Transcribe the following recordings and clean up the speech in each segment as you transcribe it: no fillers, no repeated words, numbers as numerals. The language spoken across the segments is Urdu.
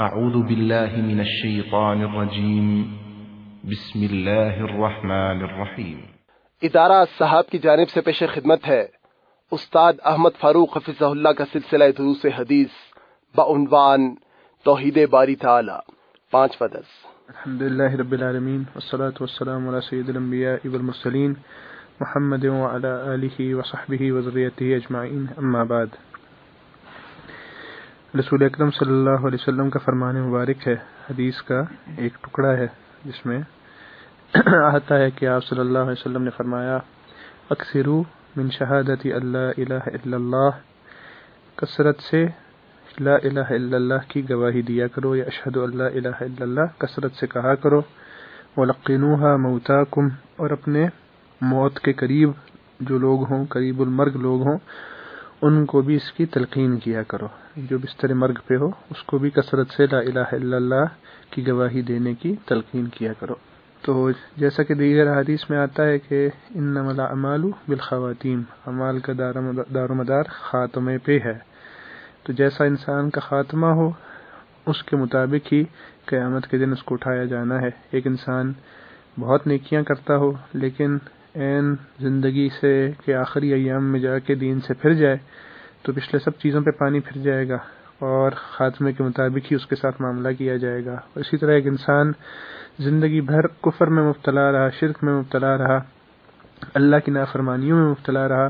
اعوذ باللہ من الشیطان الرجیم بسم اللہ الرحمن الرحیم۔ ادارہ صاحب کی جانب سے پیش خدمت ہے استاد احمد فاروق حفظہ اللہ کا سلسلہ دروس حدیث بعنوان توحید باری تعالی 5واں درس۔ الحمدللہ رب العالمین والصلاة والسلام علی سید الانبیاء والمرسلین محمد وعلی آلہ وصحبہ وذریتہ اجمعین، اما بعد۔ رسول اکرم صلی اللہ علیہ وسلم کا فرمان مبارک ہے، حدیث کا ایک ٹکڑا ہے جس میں آتا ہے کہ آپ صلی اللہ علیہ وسلم نے فرمایا، اکثروا من شہادت اللہ الہ الا اللہ، کثرت سے لا الہ الا اللہ کی گواہی دیا کرو، یا اشہد ان لا الہ الا اللہ کثرت سے کہا کرو، وَلَقِّنُوهَا مَوْتَاكُمْ، اور اپنے موت کے قریب جو لوگ ہوں، قریب المرگ لوگ ہوں، ان کو بھی اس کی تلقین کیا کرو، جو بستر مرگ پہ ہو اس کو بھی کثرت سے لا الہ الا اللہ کی گواہی دینے کی تلقین کیا کرو۔ تو جیسا کہ دیگر حدیث میں آتا ہے کہ انما الاعمال بالخواتیم، اعمال کا دار و مدار خاتمے پہ ہے، تو جیسا انسان کا خاتمہ ہو اس کے مطابق ہی قیامت کے دن اس کو اٹھایا جانا ہے۔ ایک انسان بہت نیکیاں کرتا ہو لیکن عین زندگی سے کہ آخری ایام میں جا کے دین سے پھر جائے تو پچھلے سب چیزوں پہ پانی پھر جائے گا اور خاتمے کے مطابق ہی اس کے ساتھ معاملہ کیا جائے گا۔ اسی طرح ایک انسان زندگی بھر کفر میں مبتلا رہا، شرک میں مبتلا رہا، اللہ کی نافرمانیوں میں مبتلا رہا،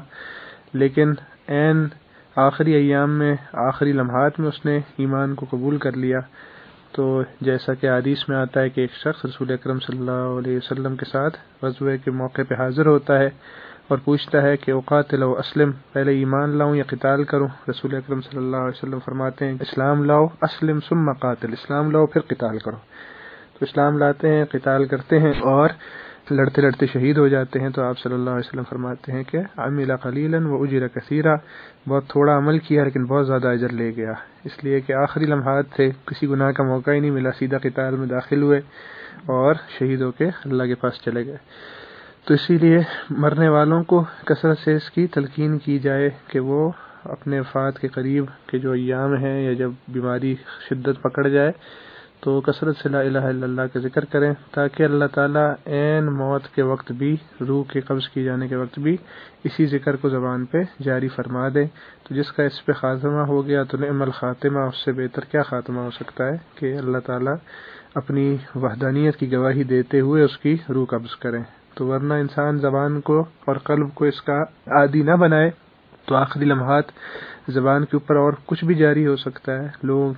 لیکن عین آخری ایام میں، آخری لمحات میں اس نے ایمان کو قبول کر لیا، تو جیسا کہ حدیث میں آتا ہے کہ ایک شخص رسول اکرم صلی اللہ علیہ وسلم کے ساتھ غزوے کے موقع پہ حاضر ہوتا ہے اور پوچھتا ہے کہ اقاتل و اسلم، پہلے ایمان لاؤں یا قتال کروں؟ رسول اکرم صلی اللہ علیہ وسلم فرماتے ہیں اسلام لاؤ، اسلم ثم قاتل، اسلام لاؤ پھر قتال کرو۔ تو اسلام لاتے ہیں، قتال کرتے ہیں اور لڑتے لڑتے شہید ہو جاتے ہیں، تو آپ صلی اللہ علیہ وسلم فرماتے ہیں کہ عمل قلیلا و اجر کثیرا، بہت تھوڑا عمل کیا لیکن بہت زیادہ اجر لے گیا، اس لیے کہ آخری لمحات تھے، کسی گناہ کا موقع ہی نہیں ملا، سیدھا قتال میں داخل ہوئے اور شہید ہو کے اللہ کے پاس چلے گئے۔ تو اسی لیے مرنے والوں کو کثرت سے اس کی تلقین کی جائے کہ وہ اپنے وفات کے قریب کے جو ایام ہیں یا جب بیماری شدت پکڑ جائے تو کثرت سے لا الہ الا اللہ کا ذکر کریں، تاکہ اللہ تعالیٰ عین موت کے وقت بھی، روح کے قبض کی جانے کے وقت بھی اسی ذکر کو زبان پہ جاری فرما دے۔ تو جس کا اس پہ خاتمہ ہو گیا تو نعم الخاتمہ، اس سے بہتر کیا خاتمہ ہو سکتا ہے کہ اللہ تعالیٰ اپنی وحدانیت کی گواہی دیتے ہوئے اس کی روح قبض کریں۔ تو ورنہ انسان زبان کو اور قلب کو اس کا عادی نہ بنائے تو آخری لمحات زبان کے اوپر اور کچھ بھی جاری ہو سکتا ہے۔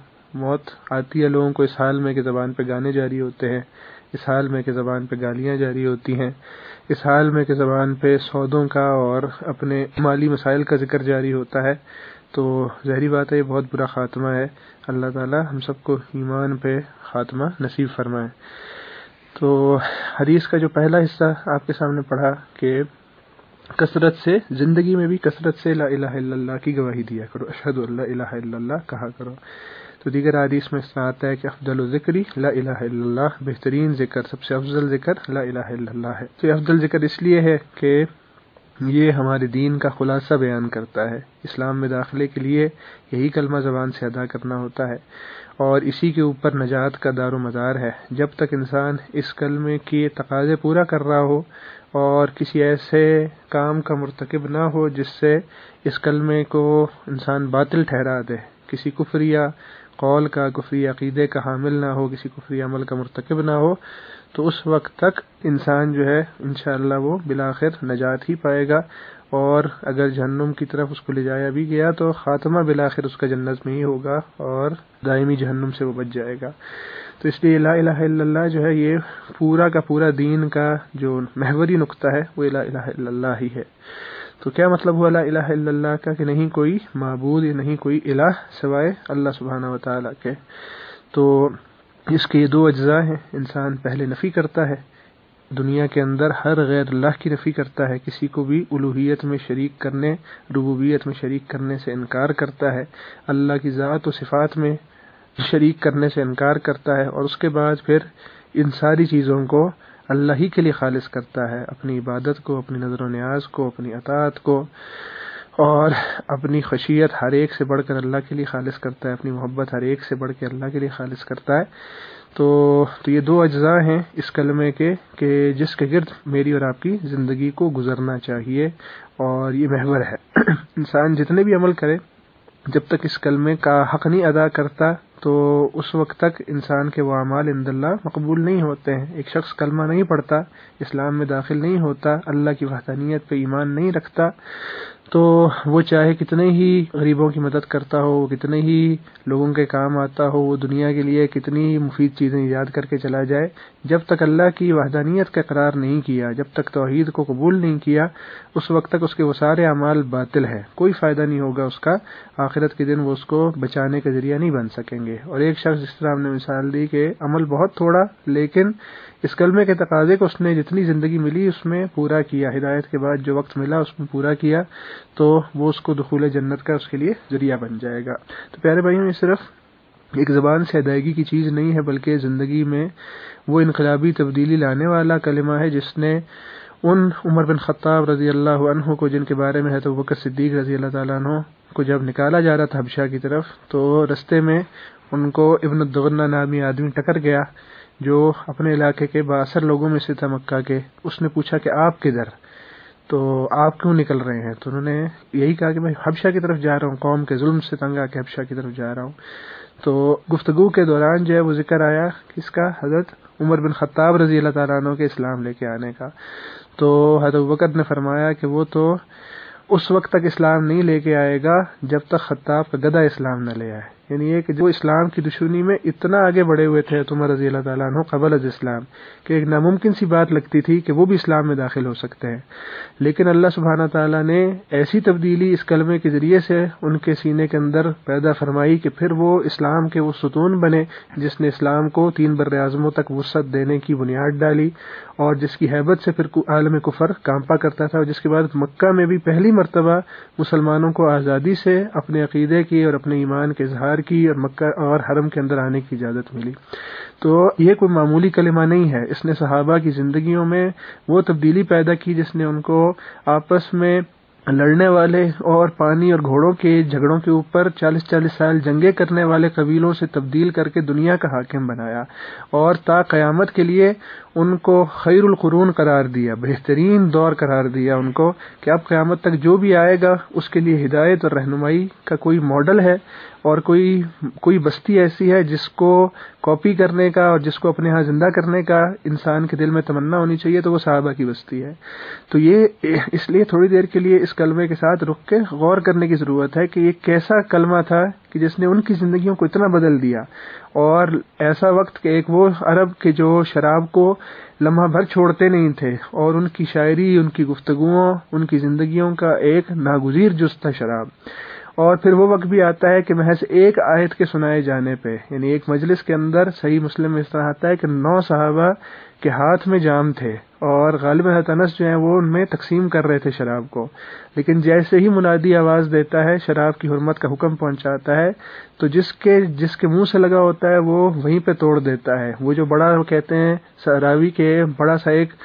موت آتی ہے لوگوں کو اس حال میں کہ زبان پہ گانے جاری ہوتے ہیں، اس حال میں کہ زبان پہ گالیاں جاری ہوتی ہیں، اس حال میں کہ زبان پہ سودوں کا اور اپنے مالی مسائل کا ذکر جاری ہوتا ہے، تو ظاہری بات ہے یہ بہت برا خاتمہ ہے۔ اللہ تعالی ہم سب کو ایمان پہ خاتمہ نصیب فرمائے۔ تو حدیث کا جو پہلا حصہ آپ کے سامنے پڑھا کہ کثرت سے، زندگی میں بھی کثرت سے لا الہ الا اللہ کی گواہی دیا کرو، اشہد ان لا الہ الا اللہ کہا کرو۔ تو دیگر حدیث میں اس طرح آتا ہے کہ افضل ذکری لا الہ الا اللہ، بہترین ذکر، سب سے افضل ذکر لا الہ الا اللہ ہے۔ تو یہ افضل ذکر اس لیے ہے کہ یہ ہمارے دین کا خلاصہ بیان کرتا ہے۔ اسلام میں داخلے کے لیے یہی کلمہ زبان سے ادا کرنا ہوتا ہے اور اسی کے اوپر نجات کا دار و مدار ہے۔ جب تک انسان اس کلمے کے تقاضے پورا کر رہا ہو اور کسی ایسے کام کا مرتکب نہ ہو جس سے اس کلمے کو انسان باطل ٹھہرا دے، کسی کفریہ قول کا، کفری عقیدے کا حامل نہ ہو، کسی کفری عمل کا مرتکب نہ ہو، تو اس وقت تک انسان جو ہے انشاءاللہ وہ بالآخر نجات ہی پائے گا، اور اگر جہنم کی طرف اس کو لے جایا بھی گیا تو خاتمہ بالآخر اس کا جنت میں ہی ہوگا اور دائمی جہنم سے وہ بچ جائے گا۔ تو اس لیے لا الہ الا اللہ جو ہے یہ پورا کا پورا دین کا جو محوری نقطہ ہے وہ لا الہ الا اللہ ہی ہے۔ تو کیا مطلب ہوا لا الہ الا اللہ کا؟ کہ نہیں کوئی معبود یا نہیں کوئی الہ سوائے اللہ سبحانہ و تعالیٰ کے۔ تو اس کے یہ دو اجزاء ہیں، انسان پہلے نفی کرتا ہے، دنیا کے اندر ہر غیر اللہ کی نفی کرتا ہے، کسی کو بھی الوہیت میں شریک کرنے، ربوبیت میں شریک کرنے سے انکار کرتا ہے، اللہ کی ذات و صفات میں شریک کرنے سے انکار کرتا ہے، اور اس کے بعد پھر ان ساری چیزوں کو اللہ ہی کے لیے خالص کرتا ہے، اپنی عبادت کو، اپنی نظر و نیاز کو، اپنی اطاعت کو، اور اپنی خشیت ہر ایک سے بڑھ کر اللہ کے لیے خالص کرتا ہے، اپنی محبت ہر ایک سے بڑھ کے اللہ کے لیے خالص کرتا ہے. تو یہ دو اجزاء ہیں اس کلمے کے کہ جس کے گرد میری اور آپ کی زندگی کو گزرنا چاہیے، اور یہ محور ہے. انسان جتنے بھی عمل کرے، جب تک اس کلمے کا حق نہیں ادا کرتا تو اس وقت تک انسان کے وہ اعمال عند اللہ مقبول نہیں ہوتے ہیں. ایک شخص کلمہ نہیں پڑھتا، اسلام میں داخل نہیں ہوتا، اللہ کی وحدانیت پہ ایمان نہیں رکھتا، تو وہ چاہے کتنے ہی غریبوں کی مدد کرتا ہو، کتنے ہی لوگوں کے کام آتا ہو، وہ دنیا کے لیے کتنی ہی مفید چیزیں ایجاد کر کے چلا جائے، جب تک اللہ کی وحدانیت کا اقرار نہیں کیا، جب تک توحید کو قبول نہیں کیا، اس وقت تک اس کے وہ سارے اعمال باطل ہیں، کوئی فائدہ نہیں ہوگا اس کا. آخرت کے دن وہ اس کو بچانے کا ذریعہ نہیں بن سکیں گے. اور ایک شخص جس طرح ہم نے مثال دی کہ عمل بہت تھوڑا، لیکن اس کلمے کے تقاضے کو اس نے جتنی زندگی ملی اس میں پورا کیا، ہدایت کے بعد جو وقت ملا اس میں پورا کیا، تو وہ اس کو دخول جنت کا اس کے لیے ذریعہ بن جائے گا. تو پیارے بھائیوں، یہ صرف ایک زبان سے ادائیگی کی چیز نہیں ہے، بلکہ زندگی میں وہ انقلابی تبدیلی لانے والا کلمہ ہے جس نے ان عمر بن خطاب رضی اللہ عنہ کو، جن کے بارے میں حضرت ابوبکر صدیق رضی اللہ تعالیٰ عنہ کو جب نکالا جا رہا تھا حبشہ کی طرف، تو رستے میں ان کو ابن الدغنہ نامی آدمی ٹکر گیا جو اپنے علاقے کے بااثر لوگوں میں سے تھا مکہ کے. اس نے پوچھا کہ آپ کدھر، تو آپ کیوں نکل رہے ہیں؟ تو انہوں نے یہی کہا کہ میں حبشہ کی طرف جا رہا ہوں، قوم کے ظلم سے تنگ آ کے حبشہ کی طرف جا رہا ہوں. تو گفتگو کے دوران جو ہے وہ ذکر آیا کس کا؟ حضرت عمر بن خطاب رضی اللہ تعالیٰ عنہ کے اسلام لے کے آنے کا. تو حضرت ابوبکر نے فرمایا کہ وہ تو اس وقت تک اسلام نہیں لے کے آئے گا جب تک خطاب کا گدھا اسلام نہ لے آئے. یعنی یہ کہ جو اسلام کی دشمنی میں اتنا آگے بڑھے ہوئے تھے عمر رضی اللہ تعالیٰ عنہ قبل از اسلام کہ ایک ناممکن سی بات لگتی تھی کہ وہ بھی اسلام میں داخل ہو سکتے ہیں، لیکن اللہ سبحانہ تعالیٰ نے ایسی تبدیلی اس کلمے کے ذریعے سے ان کے سینے کے اندر پیدا فرمائی کہ پھر وہ اسلام کے وہ ستون بنے جس نے اسلام کو 3 بر اعظموں تک وسعت دینے کی بنیاد ڈالی، اور جس کی ہیبت سے پھر عالم کفر کانپا کرتا تھا، اور جس کے بعد مکہ میں بھی پہلی مرتبہ مسلمانوں کو آزادی سے اپنے عقیدے کی اور اپنے ایمان کے اظہار کی اور مکہ اور حرم کے اندر آنے کی اجازت ملی. تو یہ کوئی معمولی کلمہ نہیں ہے، اس نے صحابہ کی زندگیوں میں وہ تبدیلی پیدا کی جس نے ان کو آپس میں لڑنے والے اور پانی اور گھوڑوں کے جھگڑوں کے اوپر 40-40 سال جنگیں کرنے والے قبیلوں سے تبدیل کر کے دنیا کا حاکم بنایا، اور تا قیامت کے لیے ان کو خیر القرون قرار دیا، بہترین دور قرار دیا ان کو کہ اب قیامت تک جو بھی آئے گا اس کے لیے ہدایت اور رہنمائی کا کوئی ماڈل ہے، اور کوئی بستی ایسی ہے جس کو کاپی کرنے کا اور جس کو اپنے ہاں زندہ کرنے کا انسان کے دل میں تمنا ہونی چاہیے، تو وہ صحابہ کی بستی ہے. تو یہ اس لیے تھوڑی دیر کے لیے اس کلمے کے ساتھ رک کے غور کرنے کی ضرورت ہے کہ یہ کیسا کلمہ تھا کہ جس نے ان کی زندگیوں کو اتنا بدل دیا. اور ایسا وقت کہ ایک وہ عرب کے جو شراب کو لمحہ بھر چھوڑتے نہیں تھے، اور ان کی شاعری، ان کی گفتگوؤں، ان کی زندگیوں کا ایک ناگزیر جز تھا شراب. اور پھر وہ وقت بھی آتا ہے کہ محض ایک آیت کے سنائے جانے پہ، یعنی ایک مجلس کے اندر صحیح مسلم میں اس طرح آتا ہے کہ 9 صحابہ کے ہاتھ میں جام تھے، اور غالباً حضرت انس جو ہیں وہ ان میں تقسیم کر رہے تھے شراب کو، لیکن جیسے ہی منادی آواز دیتا ہے، شراب کی حرمت کا حکم پہنچاتا ہے، تو جس کے منہ سے لگا ہوتا ہے وہ وہیں پہ توڑ دیتا ہے. وہ جو بڑا کہتے ہیں راوی کے بڑا سا ایک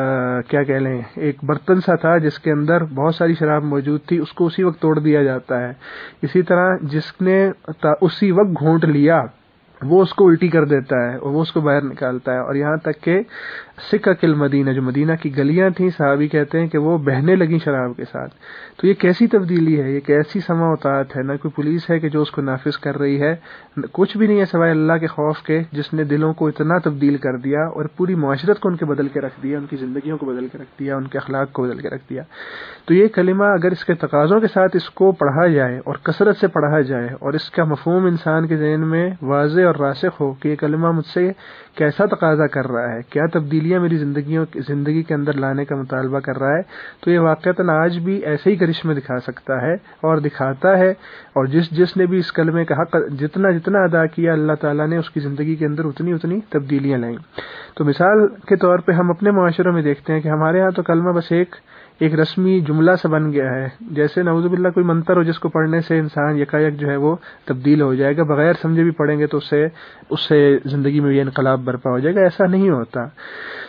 کیا کہہ لیں ایک برتن سا تھا جس کے اندر بہت ساری شراب موجود تھی، اس کو اسی وقت توڑ دیا جاتا ہے. اسی طرح جس نے اسی وقت گھونٹ لیا وہ اس کو الٹی کر دیتا ہے اور وہ اس کو باہر نکالتا ہے. اور یہاں تک کہ سکک المدینہ، جو مدینہ کی گلیاں تھیں، صحابی کہتے ہیں کہ وہ بہنے لگیں شراب کے ساتھ. تو یہ کیسی تبدیلی ہے، یہ کیسی سما اطاعت ہے. نہ کوئی پولیس ہے کہ جو اس کو نافذ کر رہی ہے، کچھ بھی نہیں ہے سوائے اللہ کے خوف کے، جس نے دلوں کو اتنا تبدیل کر دیا اور پوری معاشرت کو ان کے بدل کے رکھ دیا، ان کی زندگیوں کو بدل کے رکھ دیا، ان کے اخلاق کو بدل کے رکھ دیا. تو یہ کلمہ اگر اس کے تقاضوں کے ساتھ اس کو پڑھا جائے اور کثرت سے پڑھا جائے، اور اس کا مفہوم انسان کے ذہن میں واضح اور راسخ ہو کہ یہ کلمہ مجھ سے کیسا تقاضا کر رہا ہے، کیا تبدیلیاں میری زندگی کے اندر لانے کا مطالبہ کر رہا ہے، تو یہ واقعتاً آج بھی ایسے ہی کرشمے دکھا سکتا ہے اور دکھاتا ہے. اور جس نے بھی اس کلمے کا حق جتنا ادا کیا، اللہ تعالیٰ نے اس کی زندگی کے اندر اتنی تبدیلیاں لائیں. تو مثال کے طور پہ ہم اپنے معاشروں میں دیکھتے ہیں کہ ہمارے ہاں تو کلمہ بس ایک رسمی جملہ سا بن گیا ہے، جیسے نعوذ باللہ کوئی منتر ہو جس کو پڑھنے سے انسان یکایک جو ہے وہ تبدیل ہو جائے گا، بغیر سمجھے بھی پڑھیں گے تو اس سے زندگی میں یہ انقلاب برپا ہو جائے گا. ایسا نہیں ہوتا.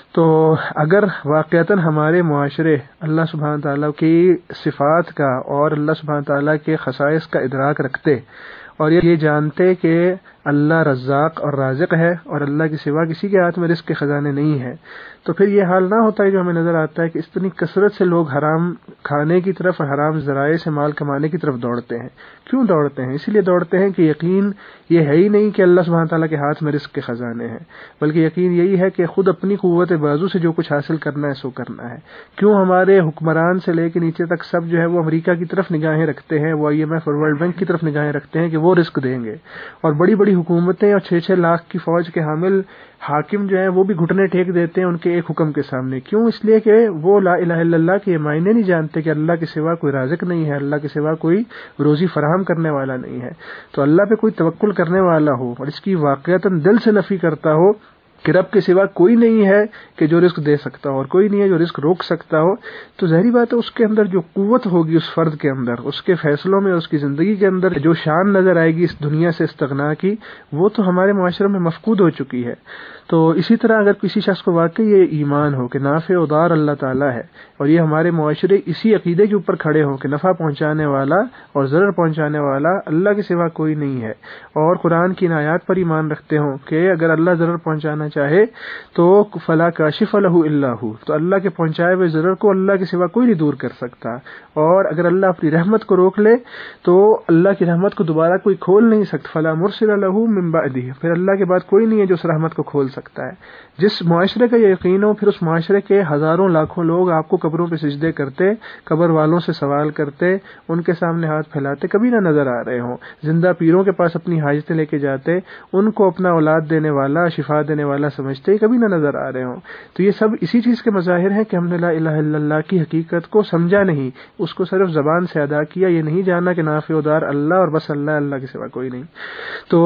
تو اگر واقعتاً ہمارے معاشرے اللہ سبحانہ تعالیٰ کی صفات کا اور اللہ سبحانہ تعالیٰ کے خصائص کا ادراک رکھتے اور یہ جانتے کہ اللہ رزاق اور رازق ہے اور اللہ کے سوا کسی کے ہاتھ میں رزق کے خزانے نہیں ہیں، تو پھر یہ حال نہ ہوتا ہے جو ہمیں نظر آتا ہے کہ اتنی کثرت سے لوگ حرام کھانے کی طرف، حرام ذرائع سے مال کمانے کی طرف دوڑتے ہیں۔ کیوں دوڑتے ہیں؟ اسی لیے دوڑتے ہیں کہ یقین یہ ہے ہی نہیں کہ اللہ سبحانہ تعالیٰ کے ہاتھ میں رزق کے خزانے ہیں، بلکہ یقین یہی ہے کہ خود اپنی قوت بازو سے جو کچھ حاصل کرنا ہے سو کرنا ہے۔ کیوں ہمارے حکمران سے لے کے نیچے تک سب جو ہے وہ امریکہ کی طرف نگاہیں رکھتے ہیں، وہ IMF اور ورلڈ بینک کی طرف نگاہیں رکھتے ہیں کہ وہ رزق دیں گے، اور بڑی بڑی حکومتیں اور 6-6 لاکھ کی فوج کے حامل حاکم جو ہیں وہ بھی گھٹنے ٹیک دیتے ہیں ان کے ایک حکم کے سامنے۔ کیوں؟ اس لیے کہ وہ لا الہ الا اللہ کے معنی نہیں جانتے کہ اللہ کے سوا کوئی رازق نہیں ہے، اللہ کے سوا کوئی روزی فراہم کرنے والا نہیں ہے۔ تو اللہ پہ کوئی توکل کرنے والا ہو اور اس کی واقعتاً دل سے نفی کرتا ہو کہ رب کے سوا کوئی نہیں ہے کہ جو رزق دے سکتا ہو اور کوئی نہیں ہے جو رزق روک سکتا ہو، تو ظاہری بات ہے اس کے اندر جو قوت ہوگی اس فرد کے اندر، اس کے فیصلوں میں، اس کی زندگی کے اندر جو شان نظر آئے گی اس دنیا سے استغنا کی، وہ تو ہمارے معاشرے میں مفقود ہو چکی ہے۔ تو اسی طرح اگر کسی شخص کو واقعی یہ ایمان ہو کہ نافع و ضار اللہ تعالیٰ ہے اور یہ ہمارے معاشرے اسی عقیدے کے اوپر کھڑے ہوں کہ نفع پہنچانے والا اور ضرر پہنچانے والا اللہ کے سوا کوئی نہیں ہے، اور قرآن کی ان آیات پر ایمان رکھتے ہوں کہ اگر اللہ ضرر پہنچانا چاہے تو فلا کاشف لہ الا ہو، تو اللہ کے پہنچائے ہوئے ضرر کو اللہ کے سوا کوئی نہیں دور کر سکتا، اور اگر اللہ اپنی رحمت کو روک لے تو اللہ کی رحمت کو دوبارہ کوئی کھول نہیں سکتا، فلا مرسل لہ من بعدہ، پھر اللہ کے بعد کوئی نہیں ہے جو اس رحمت کو کھول سکتا ہے۔ جس معاشرے کا یہ یقین ہو، پھر اس معاشرے کے ہزاروں لاکھوں لوگ آپ کو قبروں پہ سجدے کرتے، قبر والوں سے سوال کرتے، ان کے سامنے ہاتھ پھیلاتے کبھی نہ نظر آ رہے ہوں، زندہ پیروں کے پاس اپنی حاجتیں لے کے جاتے، ان کو اپنا اولاد دینے والا، شفا دینے والا سمجھتے، کبھی نہ نظر آ رہے ہوں۔ تو یہ سب اسی چیز کے مظاہر ہیں کہ ہم نے لا الہ الا اللہ کی حقیقت کو سمجھا نہیں، اس کو صرف زبان سے ادا کیا، یہ نہیں جانا کہ نافع و ضار اللہ اور بس اللہ کے سوا کوئی نہیں۔ تو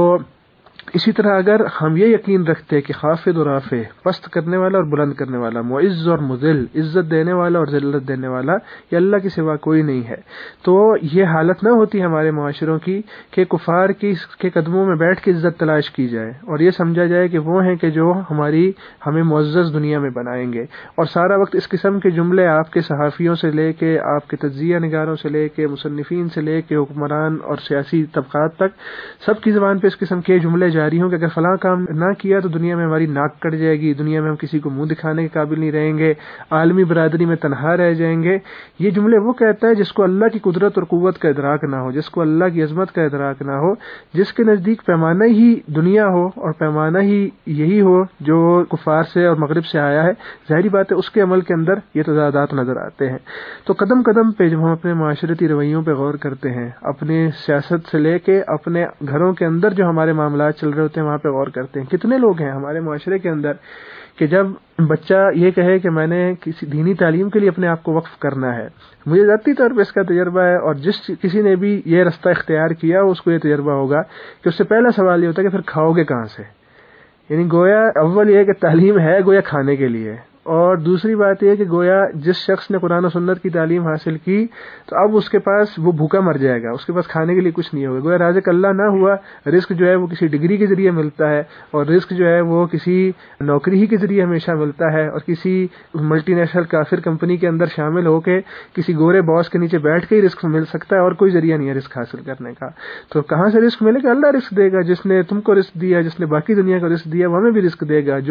اسی طرح اگر ہم یہ یقین رکھتے کہ خافض و رافع، پست کرنے والا اور بلند کرنے والا، معز اور مذل، عزت دینے والا اور ذلت دینے والا، یہ اللہ کے سوا کوئی نہیں ہے، تو یہ حالت نہ ہوتی ہمارے معاشروں کی کہ کفار کے قدموں میں بیٹھ کے عزت تلاش کی جائے اور یہ سمجھا جائے کہ وہ ہیں کہ جو ہمیں معزز دنیا میں بنائیں گے، اور سارا وقت اس قسم کے جملے آپ کے صحافیوں سے لے کے، آپ کے تجزیہ نگاروں سے لے کے، مصنفین سے لے کے حکمران اور سیاسی طبقات تک سب کی زبان پہ اس قسم کے جملے جاری ہوں کہ اگر فلاں کام نہ کیا تو دنیا میں ہماری ناک کٹ جائے گی، دنیا میں ہم کسی کو منہ دکھانے کے قابل نہیں رہیں گے، عالمی برادری میں تنہا رہ جائیں گے۔ یہ جملے وہ کہتا ہے جس کو اللہ کی قدرت اور قوت کا ادراک نہ ہو، جس کو اللہ کی عظمت کا ادراک نہ ہو، جس کے نزدیک پیمانہ ہی دنیا ہو اور پیمانہ ہی یہی ہو جو کفار سے اور مغرب سے آیا ہے۔ ظاہری بات ہے اس کے عمل کے اندر یہ تضادات نظر آتے ہیں۔ تو قدم قدم پہ جب ہم اپنے معاشرتی رویوں پہ غور کرتے ہیں، اپنے سیاست سے لے کے اپنے گھروں کے اندر جو ہمارے معاملات چل رہے ہوتے ہیں وہاں پہ غور کرتے ہیں، کتنے لوگ ہیں ہمارے معاشرے کے اندر کہ جب بچہ یہ کہے کہ میں نے کسی دینی تعلیم کے لیے اپنے آپ کو وقف کرنا ہے، مجھے ذاتی طور پہ اس کا تجربہ ہے، اور جس کسی نے بھی یہ رستہ اختیار کیا اس کو یہ تجربہ ہوگا کہ اس سے پہلا سوال یہ ہوتا ہے کہ پھر کھاؤ گے کہاں سے؟ یعنی گویا اول یہ کہ تعلیم ہے گویا کھانے کے لیے، اور دوسری بات یہ کہ گویا جس شخص نے قرآن و سنت کی تعلیم حاصل کی تو اب اس کے پاس وہ بھوکا مر جائے گا، اس کے پاس کھانے کے لیے کچھ نہیں ہوگا، گویا رازق اللہ نہ ہوا، رزق جو ہے وہ کسی ڈگری کے ذریعے ملتا ہے، اور رزق جو ہے وہ کسی نوکری ہی کے ذریعے ہمیشہ ملتا ہے، اور کسی ملٹی نیشنل کافر کمپنی کے اندر شامل ہو کے کسی گورے باس کے نیچے بیٹھ کے ہی رزق مل سکتا ہے، اور کوئی ذریعہ نہیں ہے رزق حاصل کرنے کا۔ تو کہاں سے رزق ملے گا؟ اللہ رزق دے گا، جس نے تم کو رزق دیا، جس نے باقی دنیا کو رزق دیا وہ ہمیں بھی رزق دے گا،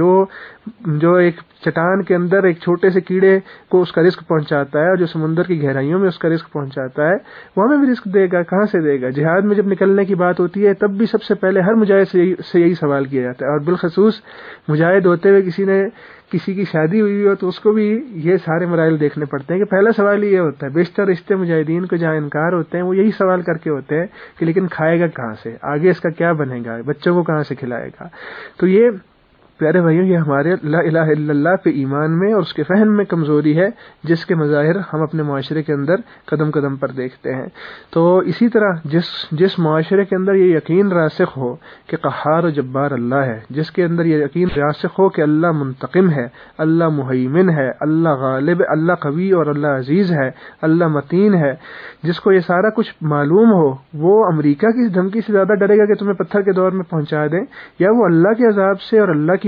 جو ایک چٹان کے اندر ایک چھوٹے سے کیڑے کو اس کا رزق پہنچاتا ہے اور جو سمندر کی گہرائیوں میں اس کا رزق پہنچاتا ہے وہ ہمیں بھی رزق دے گا۔ کہاں سے دے گا؟ جہاد میں جب نکلنے کی بات ہوتی ہے تب بھی سب سے پہلے ہر مجاہد سے یہی سوال کیا جاتا ہے، اور بالخصوص مجاہد ہوتے ہوئے کسی کی شادی ہوئی ہو تو اس کو بھی یہ سارے مرائل دیکھنے پڑتے ہیں کہ پہلا سوال یہ ہوتا ہے۔ بیشتر رشتے مجاہدین کو جہاں انکار ہوتے ہیں وہ یہی سوال کر کے ہوتے ہیں کہ لیکن کھائے گا کہاں سے، آگے اس کا کیا بنے گا، بچوں کو کہاں سے کھلائے گا۔ تو یہ پیارے بھائیوں یہ ہمارے لا الہ الا اللہ پہ ایمان میں اور اس کے فہم میں کمزوری ہے جس کے مظاہر ہم اپنے معاشرے کے اندر قدم قدم پر دیکھتے ہیں۔ تو اسی طرح جس معاشرے کے اندر یہ یقین راسخ ہو کہ قہار و جبار اللہ ہے، جس کے اندر یہ یقین راسخ ہو کہ اللہ منتقم ہے، اللہ مہیمن ہے، اللہ غالب ہے، اللہ قوی اور اللہ عزیز ہے، اللہ متین ہے، جس کو یہ سارا کچھ معلوم ہو، وہ امریکہ کی دھمکی سے زیادہ ڈرے گا کہ تمہیں پتھر کے دور میں پہنچا دیں، یا وہ اللہ کے عذاب سے اور اللہ کی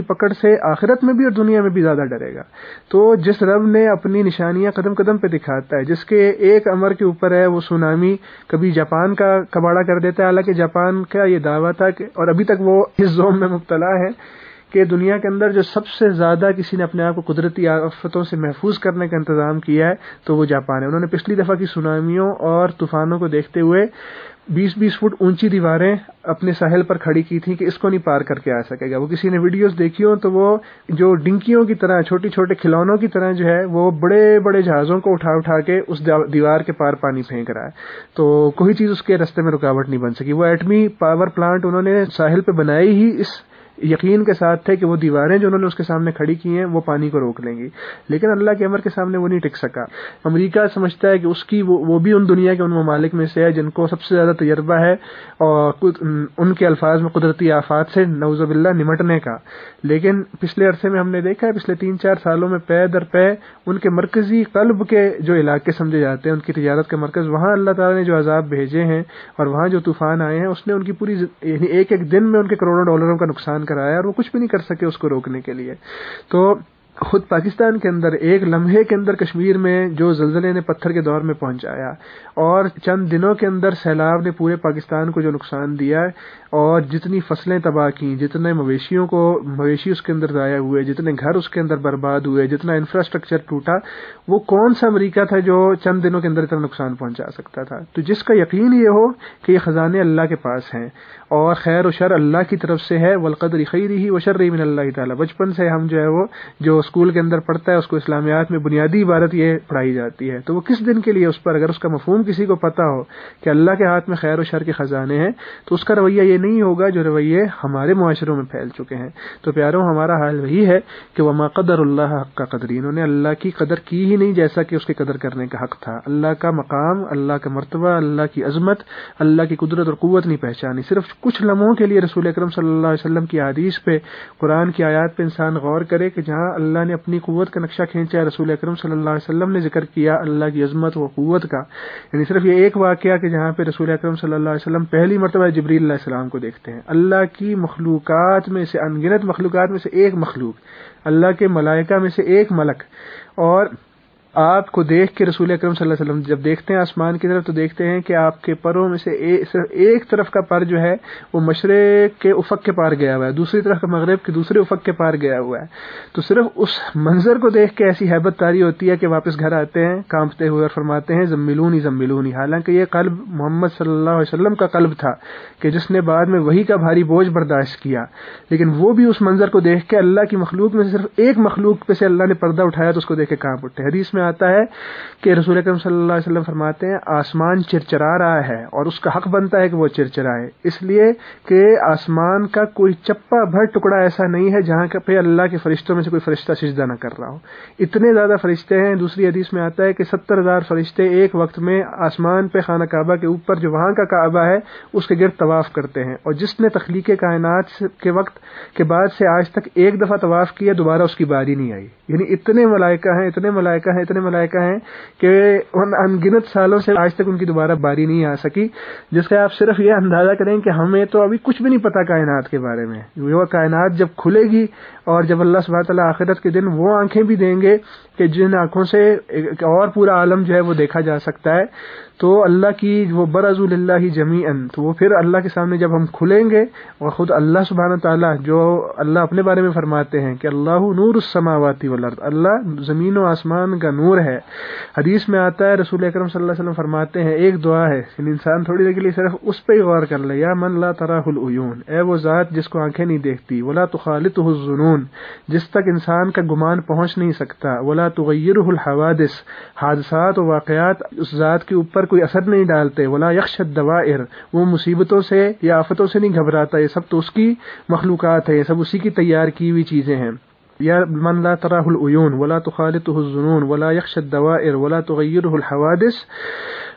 پکڑ سے آخرت میں بھی اور دنیا میں بھی زیادہ ڈرے گا۔ تو جس رب نے اپنی نشانیاں قدم قدم پہ دکھاتا ہے، جس کے ایک امر کے اوپر ہے وہ سونامی کبھی جاپان کا کباڑہ کر دیتا ہے، حالانکہ جاپان کا یہ دعویٰ تھا کہ اور ابھی تک وہ اس زوم میں مبتلا ہے کہ دنیا کے اندر جو سب سے زیادہ کسی نے اپنے آپ کو قدرتی آفتوں سے محفوظ کرنے کا انتظام کیا ہے تو وہ جاپان ہے۔ انہوں نے پچھلی دفعہ کی سونامیوں اور طوفانوں کو دیکھتے ہوئے 20-20 فٹ اونچی دیواریں اپنے ساحل پر کھڑی کی تھیں کہ اس کو نہیں پار کر کے آ سکے گا۔ وہ کسی نے ویڈیوز دیکھی ہوں تو وہ جو ڈنکیوں کی طرح چھوٹی چھوٹے کھلونوں کی طرح جو ہے وہ بڑے بڑے جہازوں کو اٹھا اٹھا کے اس دیوار کے پار پانی پھینک رہا ہے، تو کوئی چیز اس کے راستے میں رکاوٹ نہیں بن سکی۔ وہ ایٹمی پاور پلانٹ انہوں نے ساحل پہ بنائی ہی اس یقین کے ساتھ تھے کہ وہ دیواریں جو انہوں نے اس کے سامنے کھڑی کی ہیں وہ پانی کو روک لیں گی، لیکن اللہ کے امر کے سامنے وہ نہیں ٹک سکا۔ امریکہ سمجھتا ہے کہ اس کی وہ بھی ان دنیا کے ان ممالک میں سے ہے جن کو سب سے زیادہ تجربہ ہے اور ان کے الفاظ میں قدرتی آفات سے نعوذ باللہ نمٹنے کا، لیکن پچھلے عرصے میں ہم نے دیکھا ہے پچھلے 3-4 سالوں میں پے در پے ان کے مرکزی قلب کے جو علاقے سمجھے جاتے ہیں ان کی تجارت کے مرکز، وہاں اللہ تعالیٰ نے جو عذاب بھیجے ہیں اور وہاں جو طوفان آئے ہیں اس نے ان کی پوری یعنی ایک ایک دن میں ان کے کروڑوں ڈالروں کا نقصان کرایا اور وہ کچھ بھی نہیں کر سکے اس کو روکنے کے لیے۔ تو خود پاکستان کے اندر ایک لمحے کے اندر کشمیر میں جو زلزلے نے پتھر کے دور میں پہنچایا اور چند دنوں کے اندر سیلاب نے پورے پاکستان کو جو نقصان دیا اور جتنی فصلیں تباہ کی، جتنے مویشی اس کے اندر ضائع ہوئے، جتنے گھر اس کے اندر برباد ہوئے، جتنا انفراسٹرکچر ٹوٹا، وہ کون سا امریکہ تھا جو چند دنوں کے اندر اتنا نقصان پہنچا سکتا تھا؟ تو جس کا یقین یہ ہو کہ یہ خزانے اللہ کے پاس ہیں اور خیر و شر اللہ کی طرف سے ہے، والقدر خیرہ وشرہ من اللہ تعالی۔ بچپن سے ہم جو ہے وہ جو اسکول کے اندر پڑھتا ہے اس کو اسلامیات میں بنیادی عبارت یہ پڑھائی جاتی ہے، تو وہ کس دن کے لیے اس پر اگر اس کا مفہوم کسی کو پتا ہو کہ اللہ کے ہاتھ میں خیر و شر کے خزانے ہیں تو اس کا رویہ یہ نہیں ہوگا جو رویے ہمارے معاشروں میں پھیل چکے ہیں۔ تو پیاروں ہمارا حال وہی ہے کہ وما قدر اللہ حق قدری، انہوں نے اللہ کی قدر کی ہی نہیں جیسا کہ اس کی قدر کرنے کا حق تھا۔ اللہ کا مقام، اللہ کا مرتبہ، اللہ کی عظمت، اللہ کی قدرت اور قوت نہیں پہچانی۔ صرف کچھ لمحوں کے لیے رسول اکرم صلی اللہ علیہ وسلم کی حدیث پہ، قرآن کی آیات پہ انسان غور کرے کہ جہاں اللہ نے اپنی قوت کا نقشہ کھینچا ہے، رسول اکرم صلی اللہ علیہ وسلم نے ذکر کیا اللہ کی عظمت و قوت کا، یعنی صرف یہ ایک واقعہ کہ جہاں پہ رسول اکرم صلی اللہ علیہ وسلم پہلی مرتبہ جبریل علیہ السلام کو دیکھتے ہیں۔ اللہ کی مخلوقات میں سے، ان گنت مخلوقات میں سے ایک مخلوق، اللہ کے ملائکہ میں سے ایک ملک، اور آپ کو دیکھ کے رسول اکرم صلی اللہ علیہ وسلم جب دیکھتے ہیں آسمان کی طرف تو دیکھتے ہیں کہ آپ کے پروں میں سے صرف ایک طرف کا پر جو ہے وہ مشرق کے افق کے پار گیا ہوا ہے، دوسری طرف کا مغرب کے دوسرے افق کے پار گیا ہوا ہے۔ تو صرف اس منظر کو دیکھ کے ایسی ہیبت طاری ہوتی ہے کہ واپس گھر آتے ہیں کانپتے ہوئے اور فرماتے ہیں زملونی زملونی، حالانکہ یہ قلب محمد صلی اللہ علیہ وسلم کا قلب تھا کہ جس نے بعد میں وحی کا بھاری بوجھ برداشت کیا، لیکن وہ بھی اس منظر کو دیکھ کے اللہ کی مخلوق میں سے صرف ایک مخلوق پہ سے اللہ نے پردہ اٹھایا تو اس کو دیکھ کے کانپ اٹھے۔ حدیث میں آتا ہے کہ رسول اکرم صلی اللہ علیہ وسلم فرماتے ہیں آسمان چرچرا رہا ہے اور اس کا حق بنتا ہے کہ وہ چرچرائے، اس لیے کہ آسمان کا کوئی چپا بھر ٹکڑا ایسا نہیں ہے جہاں پہ اللہ کے فرشتوں میں سے کوئی فرشتہ سجدہ نہ کر رہا ہو، اتنے زیادہ فرشتے ہیں۔ دوسری حدیث میں آتا ہے کہ 70,000 فرشتے ایک وقت میں آسمان پہ خانہ کعبہ کے اوپر جو وہاں کا کعبہ ہے اس کے گرد طواف کرتے ہیں، اور جس نے تخلیق کائنات کے وقت کے بعد سے آج تک ایک دفعہ طواف کیا دوبارہ اس کی باری نہیں آئی، یعنی اتنے ملائکہ ہیں، اتنے ملائکہ ہیں، اتنے ملائکہ ہیں کہ ان گنت سالوں سے آج تک ان کی دوبارہ باری نہیں آ سکی، جس کا آپ صرف یہ اندازہ کریں کہ ہمیں تو ابھی کچھ بھی نہیں پتا کائنات کے بارے میں۔ وہ کائنات جب کھلے گی اور جب اللہ سبحانہ تعالیٰ آخرت کے دن وہ آنکھیں بھی دیں گے کہ جن آنکھوں سے ایک اور پورا عالم جو ہے وہ دیکھا جا سکتا ہے، تو اللہ کی وہ برزوا للہ جمیعاً، تو وہ پھر اللہ کے سامنے جب ہم کھلیں گے اور خود اللہ سبحانہ تعالیٰ جو اللہ اپنے بارے میں فرماتے ہیں کہ اللہ نور السماوات والارض، اللہ زمین و آسمان کا نور ہے۔ حدیث میں آتا ہے رسول اکرم صلی اللہ علیہ وسلم فرماتے ہیں ایک دعا ہے کہ انسان تھوڑی دیر کے لیے صرف اس پہ ہی غور کر لے، یا من لا تراہ العیون، اے وہ ذات جس کو آنکھیں نہیں دیکھتی، ولا تخالطہ الظنون، جس تک انسان کا گمان پہنچ نہیں سکتا، ولا تغیرہ الحوادث، حادثات و واقعات اس ذات کے اوپر کوئی اثر نہیں ڈالتے، ولا یخشى الدوائر، وہ مصیبتوں سے یا آفتوں سے نہیں گھبراتا، یہ سب تو اس کی مخلوقات ہے، یہ سب اسی کی تیار کی ہوئی چیزیں ہیں۔ یا من لا تراہ العیون ولا تخالطہ الظنون ولا یخشى الدوائر ولا تغیرہ الحوادث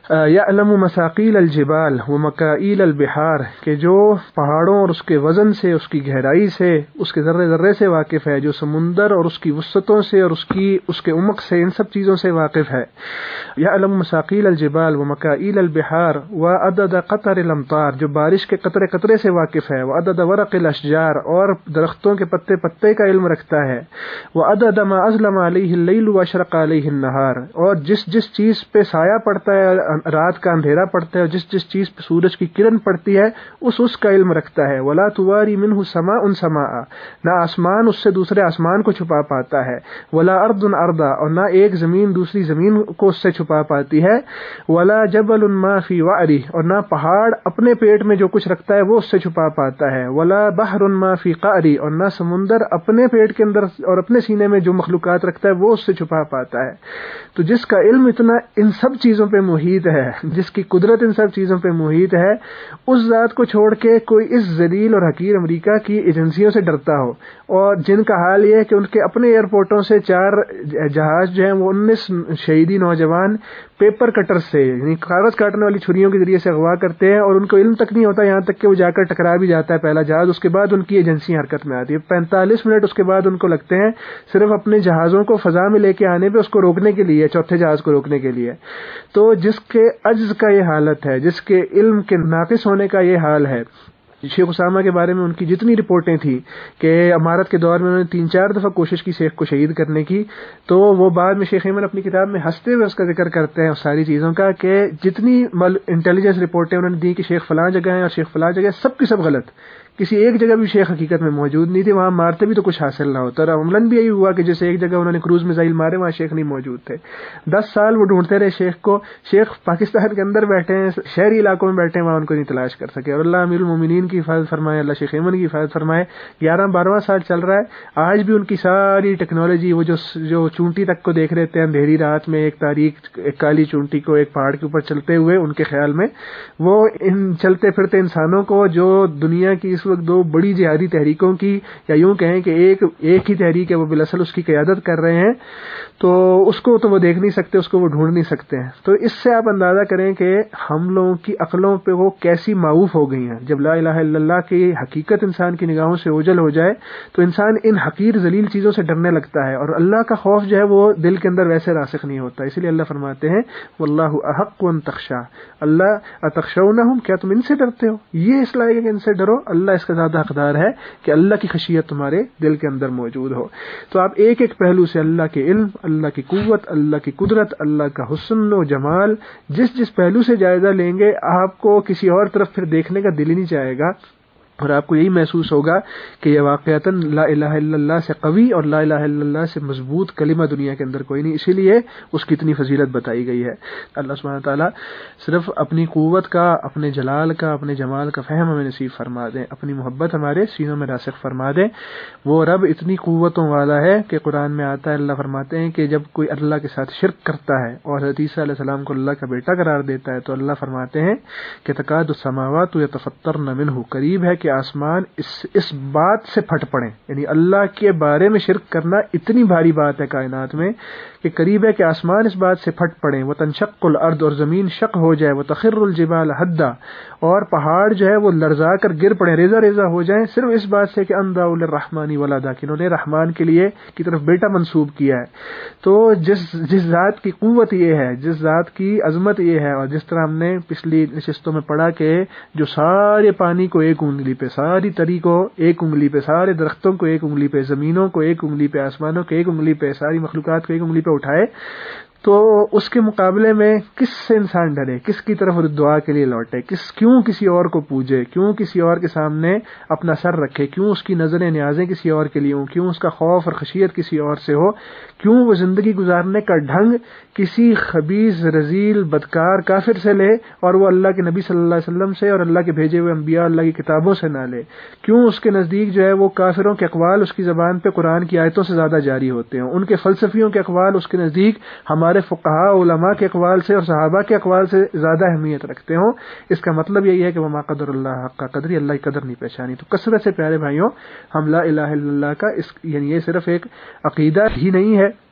یعلم مساقیل الجبال ومکائیل البحار، کہ جو پہاڑوں اور اس کے وزن سے، اس کی گہرائی سے، اس کے ذرے ذرے سے واقف ہے، جو سمندر اور اس کی وسعتوں سے اور اس کے عمق سے، ان سب چیزوں سے واقف ہے. یعلم مساقیل الجبال ومکائیل البحار وعدد قطر الامطار، جو بارش کے قطرے قطرے سے واقف ہے. وعدد ورق الاشجار، اور درختوں کے پتے پتے کا علم رکھتا ہے. وعدد ما اظلم علیہ اللیل واشرق علیہ النہار، اور جس چیز پہ سایہ پڑتا ہے، رات کا اندھیرا پڑتا ہے، اور جس چیز پہ سورج کی کرن پڑتی ہے اس کا علم رکھتا ہے. ولا تواری منہ سماء سماء، نہ آسمان اس سے دوسرے آسمان کو چھپا پاتا ہے. ولا ارض ارضا، اور نہ ایک زمین دوسری زمین کو اس سے چھپا پاتی ہے. ولا جبل ما فی وعری، اور نہ پہاڑ اپنے پیٹ میں جو کچھ رکھتا ہے وہ اس سے چھپا پاتا ہے. ولا بحر ما فی قعری، اور نہ سمندر اپنے پیٹ کے اندر اور اپنے سینے میں جو مخلوقات رکھتا ہے وہ اس سے چھپا پاتا ہے. تو جس کا علم اتنا ان سب چیزوں پہ محیط ہے، جس کی قدرت ان سب چیزوں پہ محیط ہے، اس ذات کو چھوڑ کے کوئی اس ذلیل اور حقیر امریکہ کی ایجنسیوں سے ڈرتا ہو، اور جن کا حال یہ ہے کہ ان کے اپنے ایئرپورٹوں سے 4 جہاز جو ہیں وہ 19 شہیدی نوجوان پیپر کٹر سے، یعنی کاغذ کاٹنے والی چھریوں کے ذریعے سے اغوا کرتے ہیں، اور ان کو علم تک نہیں ہوتا، یہاں تک کہ وہ جا کر ٹکرا بھی جاتا ہے پہلا جہاز. اس کے بعد ان کی ایجنسی حرکت میں آتی ہے. 45 منٹ اس کے بعد ان کو لگتے ہیں صرف اپنے جہازوں کو فضا میں لے کے آنے پہ، اس کو روکنے کے لیے، چوتھے جہاز کو روکنے کے لیے. تو جس کے عجز کا یہ حالت ہے، جس کے علم کے ناقص ہونے کا یہ حال ہے. شیخ اسامہ کے بارے میں ان کی جتنی رپورٹیں تھیں کہ امارت کے دور میں انہوں نے 3-4 دفعہ کوشش کی شیخ کو شہید کرنے کی، تو وہ بعد میں شیخ ایمن اپنی کتاب میں ہنستے ہوئے اس کا ذکر کرتے ہیں اس ساری چیزوں کا، کہ جتنی انٹیلیجنس رپورٹیں انہوں نے دی کہ شیخ فلاں جگہ ہیں اور شیخ فلاں جگہ، سب کی سب غلط. کسی ایک جگہ بھی شیخ حقیقت میں موجود نہیں تھی، وہاں مارتے بھی تو کچھ حاصل نہ ہوتا. اور عملاً بھی یہی ہوا کہ جیسے ایک جگہ انہوں نے کروز میزائل مارے، وہاں شیخ نہیں موجود تھے. 10 سال وہ ڈھونڈتے رہے شیخ کو. شیخ پاکستان کے اندر بیٹھے ہیں، شہری علاقوں میں بیٹھے ہیں، وہاں ان کو نہیں تلاش کر سکے. اور اللہ امیر المومنین کی حفاظت فرمائے، اللہ شیخ ایمن کی حفاظت فرمائے. 11-12واں سال چل رہا ہے، آج بھی ان کی ساری ٹیکنالوجی، وہ جو چونٹی تک کو دیکھ رہے تھے اندھیری رات میں، ایک تاریخ ایک کالی چونٹی کو ایک پہاڑ کے اوپر چلتے ہوئے، ان کے خیال میں وہ ان چلتے پھرتے انسانوں کو، جو دنیا کی اس وقت 2 بڑی جہادی تحریکوں کی، یا یوں کہیں کہ ایک ہی تحریک ہے وہ بالاصل اس کی قیادت کر رہے ہیں، تو اس کو تو وہ دیکھ نہیں سکتے، اس کو وہ ڈھونڈ نہیں سکتے ہیں. تو اس سے آپ اندازہ کریں کہ ہم لوگوں کی عقلوں پہ وہ کیسی معوف ہو گئی ہیں. جب لا الہ الا اللہ کی حقیقت انسان کی نگاہوں سے اوجھل ہو جائے تو انسان ان حقیر ذلیل چیزوں سے ڈرنے لگتا ہے، اور اللہ کا خوف جو ہے وہ دل کے اندر ویسے راسخ نہیں ہوتا. اسی لیے اللہ فرماتے ہیں واللہ احق ان تخشا، اللہ اتخشونہم، کیا تم ان سے ڈرتے ہو؟ یہ اس لائق ہے کہ ان سے ڈرو. اللہ اس کا زیادہ حقدار ہے کہ اللہ کی خشیت تمہارے دل کے اندر موجود ہو. تو آپ ایک ایک پہلو سے اللہ کے علم، اللہ کی قوت، اللہ کی قدرت، اللہ کا حسن و جمال، جس پہلو سے جائزہ لیں گے، آپ کو کسی اور طرف پھر دیکھنے کا دل ہی نہیں چاہے گا، اور آپ کو یہی محسوس ہوگا کہ یہ واقعتاً لا الہ الا اللہ سے قوی اور لا الہ الا اللہ سے مضبوط کلمہ دنیا کے اندر کوئی نہیں. اسی لیے اس کی اتنی فضیلت بتائی گئی ہے. اللہ سبحانہ تعالیٰ صرف اپنی قوت کا، اپنے جلال کا، اپنے جمال کا فہم ہمیں نصیب فرما دیں، اپنی محبت ہمارے سینوں میں راسخ فرما دیں. وہ رب اتنی قوتوں والا ہے کہ قرآن میں آتا ہے، اللہ فرماتے ہیں کہ جب کوئی اللہ کے ساتھ شرک کرتا ہے اور حضرت عیسیٰ علیہ السلام کو اللہ کا بیٹا قرار دیتا ہے، تو اللہ فرماتے ہیں کہ تکاد السماوات یتفطرن منہ، قریب ہے کہ آسمان اس بات سے پھٹ پڑیں، یعنی اللہ کے بارے میں شرک کرنا اتنی بھاری بات ہے کائنات میں کہ قریب ہے کہ آسمان اس بات سے پھٹ پڑیں. وتنشق الارض، اور زمین شق ہو جائے. وتخر الجبال حدا، اور پہاڑ جو ہے وہ لرزا کر گر پڑے، ریزہ ریزہ ہو جائیں، صرف اس بات سے کہ ان دعوا للرحمن ولدا، کہ انہوں نے رحمان کے لیے کی طرف بیٹا منسوب کیا ہے. تو جس ذات کی قوت یہ ہے، جس ذات کی عظمت یہ ہے، اور جس طرح ہم نے پچھلی نشستوں میں پڑھا کہ جو سارے پانی کو ایک انگلی پہ، ساری تری کو ایک انگلی پہ، سارے درختوں کو ایک انگلی پہ، زمینوں کو ایک انگلی پہ، آسمانوں کو ایک انگلی پہ، ساری مخلوقات کو ایک انگلی پہ اٹھائے، تو اس کے مقابلے میں کس سے انسان ڈرے، کس کی طرف دعا کے لیے لوٹے، کیوں کسی اور کو پوجے، کیوں کسی اور کے سامنے اپنا سر رکھے، کیوں اس کی نظریں نیازیں کسی اور کے لیے ہوں، کیوں اس کا خوف اور خشیت کسی اور سے ہو، کیوں وہ زندگی گزارنے کا ڈھنگ کسی خبیث رذیل بدکار کافر سے لے اور وہ اللہ کے نبی صلی اللہ علیہ وسلم سے اور اللہ کے بھیجے ہوئے انبیاء اللہ کی کتابوں سے نہ لے، کیوں اس کے نزدیک جو ہے وہ کافروں کے اقوال اس کی زبان پہ قرآن کی آیتوں سے زیادہ جاری ہوتے ہیں، ان کے فلسفیوں کے اقوال اس کے نزدیک ہمارے فقہاء علماء کے اقوال سے اور صحابہ کے اقوال سے زیادہ اہمیت رکھتے ہوں. اس کا مطلب یہی ہے کہ وما قدر اللہ حق قدری، اللہ کی قدر نہیں پہچانی. تو کثرت سے پیارے بھائیوں، ہم لا الہ الا اللہ کا یعنی یہ صرف ایک عقیدہ ہی نہیں ہے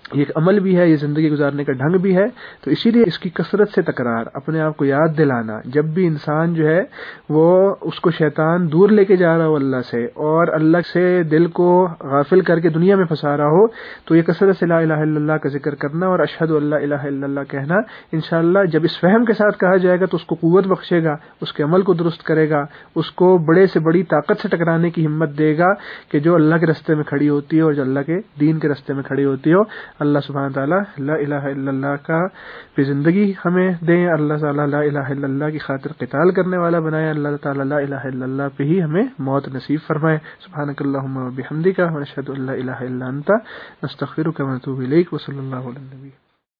یہ ایک عمل بھی ہے، یہ زندگی گزارنے کا ڈھنگ بھی ہے. تو اسی لیے اس کی کثرت سے تکرار، اپنے آپ کو یاد دلانا، جب بھی انسان جو ہے وہ اس کو شیطان دور لے کے جا رہا ہو اللہ سے، اور اللہ سے دل کو غافل کر کے دنیا میں پھنسا رہا ہو، تو یہ کثرت سے لا الہ الا اللہ کا ذکر کرنا اور اشہد ان لا الہ الا اللہ کہنا، انشاءاللہ جب اس فہم کے ساتھ کہا جائے گا تو اس کو قوت بخشے گا، اس کے عمل کو درست کرے گا، اس کو بڑے سے بڑی طاقت سے ٹکرانے کی ہمت دے گا کہ جو اللہ کے راستے میں کھڑی ہوتی ہے اور جو اللہ کے دین کے راستے میں کھڑی ہوتی ہو. اللہ سبحانہ تعالیٰ لا الہ الا اللہ کا پہ زندگی ہمیں دیں، اللہ تعالیٰ لا الہ الا اللہ کی خاطر قتال کرنے والا بنائے، اللہ تعالیٰ لا الہ الا اللہ پہ ہی ہمیں موت نصیب فرمائے. سبحانک اللہم و بحمدک ونشہد ان لا الہ الا انت نستغفرک ونتوب الیک وصلی اللہ علی النبی.